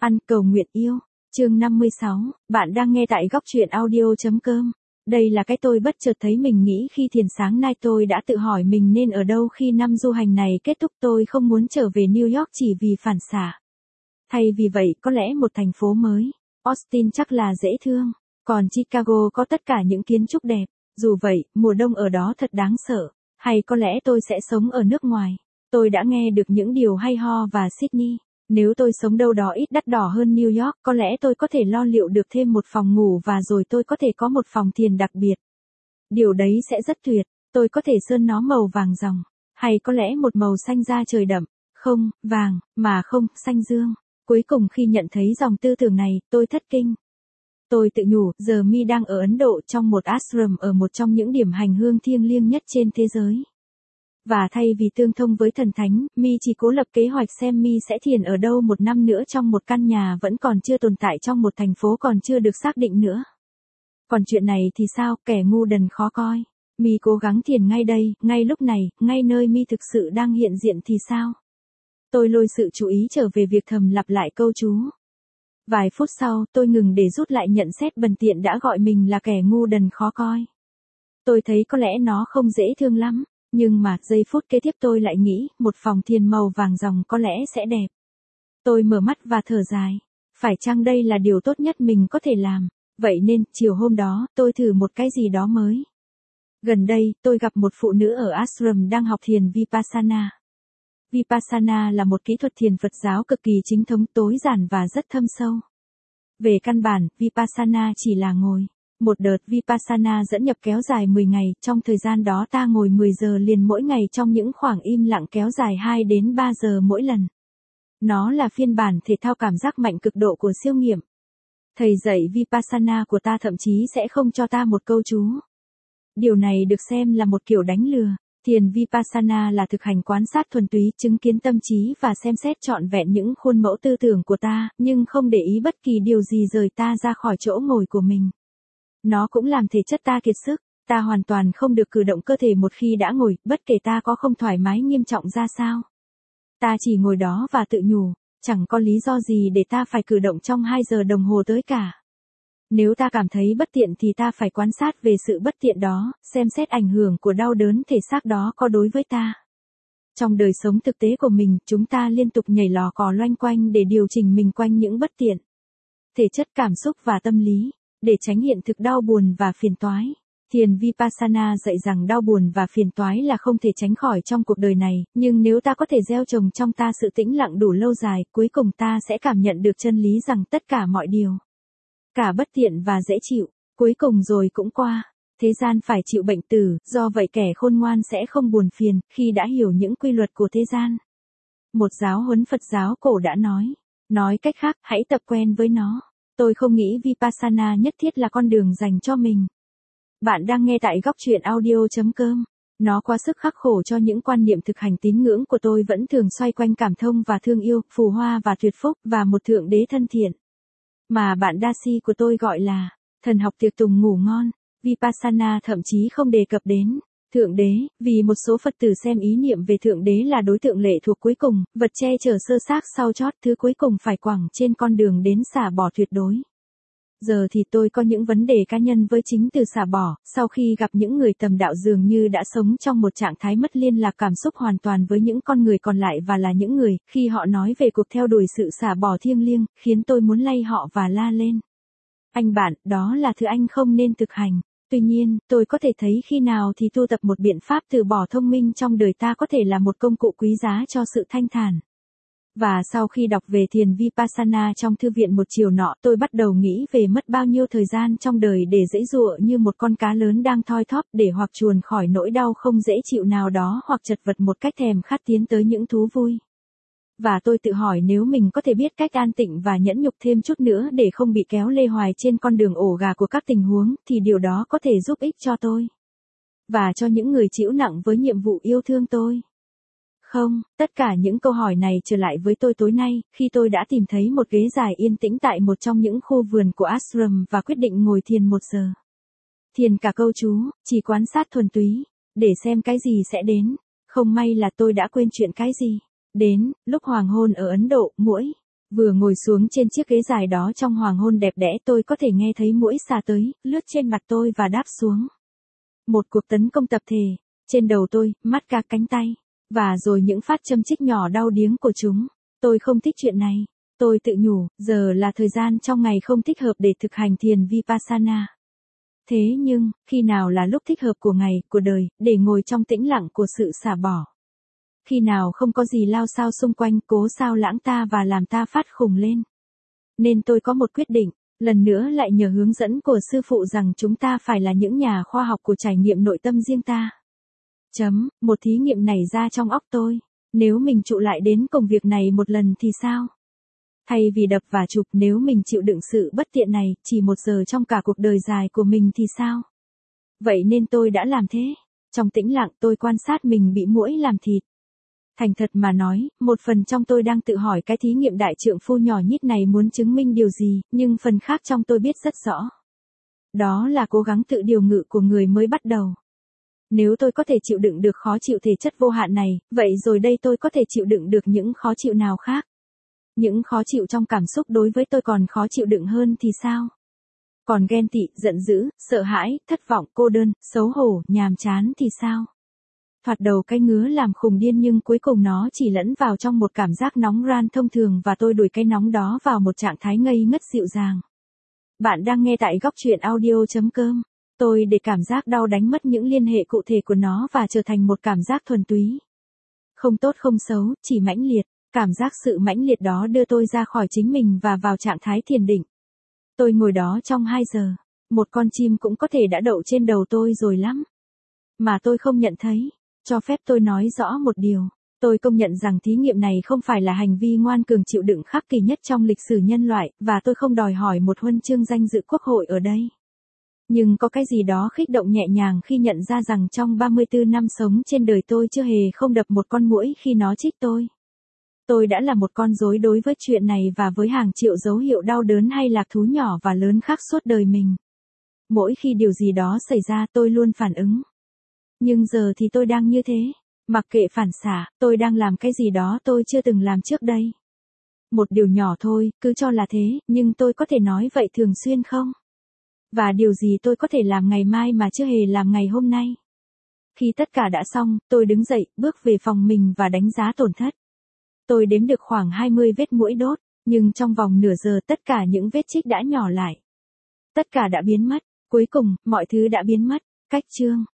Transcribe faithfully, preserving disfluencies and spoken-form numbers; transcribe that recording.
Ăn cầu nguyện yêu. Chương năm mươi sáu, bạn đang nghe tại góc truyện audio.com. Đây là cái tôi bất chợt thấy mình nghĩ khi thiền sáng nay tôi đã tự hỏi mình nên ở đâu khi năm du hành này kết thúc. Tôi không muốn trở về New York chỉ vì phản xạ. Thay vì vậy có lẽ một thành phố mới. Austin chắc là dễ thương. Còn Chicago có tất cả những kiến trúc đẹp. Dù vậy, mùa đông ở đó thật đáng sợ. Hay có lẽ tôi sẽ sống ở nước ngoài. Tôi đã nghe được những điều hay ho và Sydney. Nếu tôi sống đâu đó ít đắt đỏ hơn New York, có lẽ tôi có thể lo liệu được thêm một phòng ngủ và rồi tôi có thể có một phòng thiền đặc biệt. Điều đấy sẽ rất tuyệt, tôi có thể sơn nó màu vàng ròng, hay có lẽ một màu xanh da trời đậm, không, vàng, mà không, xanh dương. Cuối cùng khi nhận thấy dòng tư tưởng này, tôi thất kinh. Tôi tự nhủ, giờ Mi đang ở Ấn Độ trong một ashram ở một trong những điểm hành hương thiêng liêng nhất trên thế giới. Và thay vì tương thông với thần thánh, Mi chỉ cố lập kế hoạch xem Mi sẽ thiền ở đâu một năm nữa trong một căn nhà vẫn còn chưa tồn tại trong một thành phố còn chưa được xác định nữa. Còn chuyện này thì sao, kẻ ngu đần khó coi. Mi cố gắng thiền ngay đây, ngay lúc này, ngay nơi Mi thực sự đang hiện diện thì sao? Tôi lôi sự chú ý trở về việc thầm lặp lại câu chú. Vài phút sau, tôi ngừng để rút lại nhận xét bần tiện đã gọi mình là kẻ ngu đần khó coi. Tôi thấy có lẽ nó không dễ thương lắm. Nhưng mà, giây phút kế tiếp tôi lại nghĩ, một phòng thiền màu vàng ròng có lẽ sẽ đẹp. Tôi mở mắt và thở dài. Phải chăng đây là điều tốt nhất mình có thể làm? Vậy nên, chiều hôm đó, tôi thử một cái gì đó mới. Gần đây, tôi gặp một phụ nữ ở ashram đang học thiền Vipassana. Vipassana là một kỹ thuật thiền Phật giáo cực kỳ chính thống, tối giản và rất thâm sâu. Về căn bản, Vipassana chỉ là ngồi. Một đợt Vipassana dẫn nhập kéo dài mười ngày, trong thời gian đó ta ngồi mười giờ liền mỗi ngày trong những khoảng im lặng kéo dài hai đến ba giờ mỗi lần. Nó là phiên bản thể thao cảm giác mạnh cực độ của siêu nghiệm. Thầy dạy Vipassana của ta thậm chí sẽ không cho ta một câu chú. Điều này được xem là một kiểu đánh lừa. Thiền Vipassana là thực hành quan sát thuần túy, chứng kiến tâm trí và xem xét trọn vẹn những khuôn mẫu tư tưởng của ta, nhưng không để ý bất kỳ điều gì rời ta ra khỏi chỗ ngồi của mình. Nó cũng làm thể chất ta kiệt sức, ta hoàn toàn không được cử động cơ thể một khi đã ngồi, bất kể ta có không thoải mái nghiêm trọng ra sao. Ta chỉ ngồi đó và tự nhủ, chẳng có lý do gì để ta phải cử động trong hai giờ đồng hồ tới cả. Nếu ta cảm thấy bất tiện thì ta phải quan sát về sự bất tiện đó, xem xét ảnh hưởng của đau đớn thể xác đó có đối với ta. Trong đời sống thực tế của mình, chúng ta liên tục nhảy lò cò loanh quanh để điều chỉnh mình quanh những bất tiện. Thể chất, cảm xúc và tâm lý. Để tránh hiện thực đau buồn và phiền toái. Thiền Vipassana dạy rằng đau buồn và phiền toái là không thể tránh khỏi trong cuộc đời này, nhưng nếu ta có thể gieo trồng trong ta sự tĩnh lặng đủ lâu dài, cuối cùng ta sẽ cảm nhận được chân lý rằng tất cả mọi điều, cả bất tiện và dễ chịu, cuối cùng rồi cũng qua. Thế gian phải chịu bệnh tử, do vậy kẻ khôn ngoan sẽ không buồn phiền, khi đã hiểu những quy luật của thế gian. Một giáo huấn Phật giáo cổ đã nói. Nói cách khác, hãy tập quen với nó. Tôi không nghĩ Vipassana nhất thiết là con đường dành cho mình. Bạn đang nghe tại góc truyện audio.com. Nó quá sức khắc khổ cho những quan niệm thực hành tín ngưỡng của tôi vẫn thường xoay quanh cảm thông và thương yêu, phù hoa và tuyệt phúc, và một thượng đế thân thiện. Mà bạn Darcy của tôi gọi là thần học tiệc tùng ngủ ngon. Vipassana thậm chí không đề cập đến Thượng đế, vì một số Phật tử xem ý niệm về Thượng đế là đối tượng lệ thuộc cuối cùng, vật che chở sơ xác sau chót, thứ cuối cùng phải quẳng trên con đường đến xả bỏ tuyệt đối. Giờ thì tôi có những vấn đề cá nhân với chính từ xả bỏ, sau khi gặp những người tầm đạo dường như đã sống trong một trạng thái mất liên lạc cảm xúc hoàn toàn với những con người còn lại và là những người, khi họ nói về cuộc theo đuổi sự xả bỏ thiêng liêng, khiến tôi muốn lay họ và la lên. Anh bạn, đó là thứ anh không nên thực hành. Tuy nhiên, tôi có thể thấy khi nào thì tu tập một biện pháp từ bỏ thông minh trong đời ta có thể là một công cụ quý giá cho sự thanh thản. Và sau khi đọc về thiền Vipassana trong thư viện một chiều nọ, tôi bắt đầu nghĩ về mất bao nhiêu thời gian trong đời để giãy giụa như một con cá lớn đang thoi thóp để hoặc chuồn khỏi nỗi đau không dễ chịu nào đó hoặc chật vật một cách thèm khát tiến tới những thú vui. Và tôi tự hỏi nếu mình có thể biết cách an tịnh và nhẫn nhục thêm chút nữa để không bị kéo lê hoài trên con đường ổ gà của các tình huống, thì điều đó có thể giúp ích cho tôi. Và cho những người chịu nặng với nhiệm vụ yêu thương tôi. Không, tất cả những câu hỏi này trở lại với tôi tối nay, khi tôi đã tìm thấy một ghế dài yên tĩnh tại một trong những khu vườn của ashram và quyết định ngồi thiền một giờ. Thiền cả câu chú, chỉ quan sát thuần túy, để xem cái gì sẽ đến. Không may là tôi đã quên chuyện cái gì. Đến, lúc hoàng hôn ở Ấn Độ, muỗi Vừa ngồi xuống trên chiếc ghế dài đó trong hoàng hôn đẹp đẽ tôi có thể nghe thấy muỗi xà tới, lướt trên mặt tôi và đáp xuống. Một cuộc tấn công tập thể, trên đầu tôi, mắt cá cánh tay, và rồi những phát châm chích nhỏ đau điếng của chúng. Tôi không thích chuyện này. Tôi tự nhủ, giờ là thời gian trong ngày không thích hợp để thực hành thiền Vipassana. Thế nhưng, khi nào là lúc thích hợp của ngày, của đời, để ngồi trong tĩnh lặng của sự xả bỏ? Khi nào không có gì lao xao xung quanh, cố sao lãng ta và làm ta phát khùng lên? Nên tôi có một quyết định, lần nữa lại nhờ hướng dẫn của sư phụ rằng chúng ta phải là những nhà khoa học của trải nghiệm nội tâm riêng ta. Chấm, một thí nghiệm nảy ra trong óc tôi. Nếu mình trụ lại đến công việc này một lần thì sao? Thay vì đập và chụp, nếu mình chịu đựng sự bất tiện này, chỉ một giờ trong cả cuộc đời dài của mình thì sao? Vậy nên tôi đã làm thế. Trong tĩnh lặng tôi quan sát mình bị muỗi làm thịt. Thành thật mà nói, một phần trong tôi đang tự hỏi cái thí nghiệm đại trượng phu nhỏ nhít này muốn chứng minh điều gì, nhưng phần khác trong tôi biết rất rõ. Đó là cố gắng tự điều ngự của người mới bắt đầu. Nếu tôi có thể chịu đựng được khó chịu thể chất vô hạn này, vậy rồi đây tôi có thể chịu đựng được những khó chịu nào khác. Những khó chịu trong cảm xúc đối với tôi còn khó chịu đựng hơn thì sao? Còn ghen tị, giận dữ, sợ hãi, thất vọng, cô đơn, xấu hổ, nhàm chán thì sao? Thoạt đầu cái ngứa làm khùng điên nhưng cuối cùng nó chỉ lẫn vào trong một cảm giác nóng ran thông thường và tôi đuổi cái nóng đó vào một trạng thái ngây ngất dịu dàng. Bạn đang nghe tại góc truyện audio chấm com. Tôi để cảm giác đau đánh mất những liên hệ cụ thể của nó và trở thành một cảm giác thuần túy. Không tốt không xấu, chỉ mãnh liệt. Cảm giác sự mãnh liệt đó đưa tôi ra khỏi chính mình và vào trạng thái thiền định. Tôi ngồi đó trong hai giờ. Một con chim cũng có thể đã đậu trên đầu tôi rồi lắm. Mà tôi không nhận thấy. Cho phép tôi nói rõ một điều. Tôi công nhận rằng thí nghiệm này không phải là hành vi ngoan cường chịu đựng khắc kỷ nhất trong lịch sử nhân loại, và tôi không đòi hỏi một huân chương danh dự quốc hội ở đây. Nhưng có cái gì đó khích động nhẹ nhàng khi nhận ra rằng trong ba mươi tư năm sống trên đời tôi chưa hề không đập một con muỗi khi nó chích tôi. Tôi đã là một con rối đối với chuyện này và với hàng triệu dấu hiệu đau đớn hay lạc thú nhỏ và lớn khác suốt đời mình. Mỗi khi điều gì đó xảy ra tôi luôn phản ứng. Nhưng giờ thì tôi đang như thế. Mặc kệ phản xạ, tôi đang làm cái gì đó tôi chưa từng làm trước đây. Một điều nhỏ thôi, cứ cho là thế, nhưng tôi có thể nói vậy thường xuyên không? Và điều gì tôi có thể làm ngày mai mà chưa hề làm ngày hôm nay? Khi tất cả đã xong, tôi đứng dậy, bước về phòng mình và đánh giá tổn thất. Tôi đếm được khoảng hai mươi vết muỗi đốt, nhưng trong vòng nửa giờ tất cả những vết chích đã nhỏ lại. Tất cả đã biến mất, cuối cùng, mọi thứ đã biến mất. Cách chương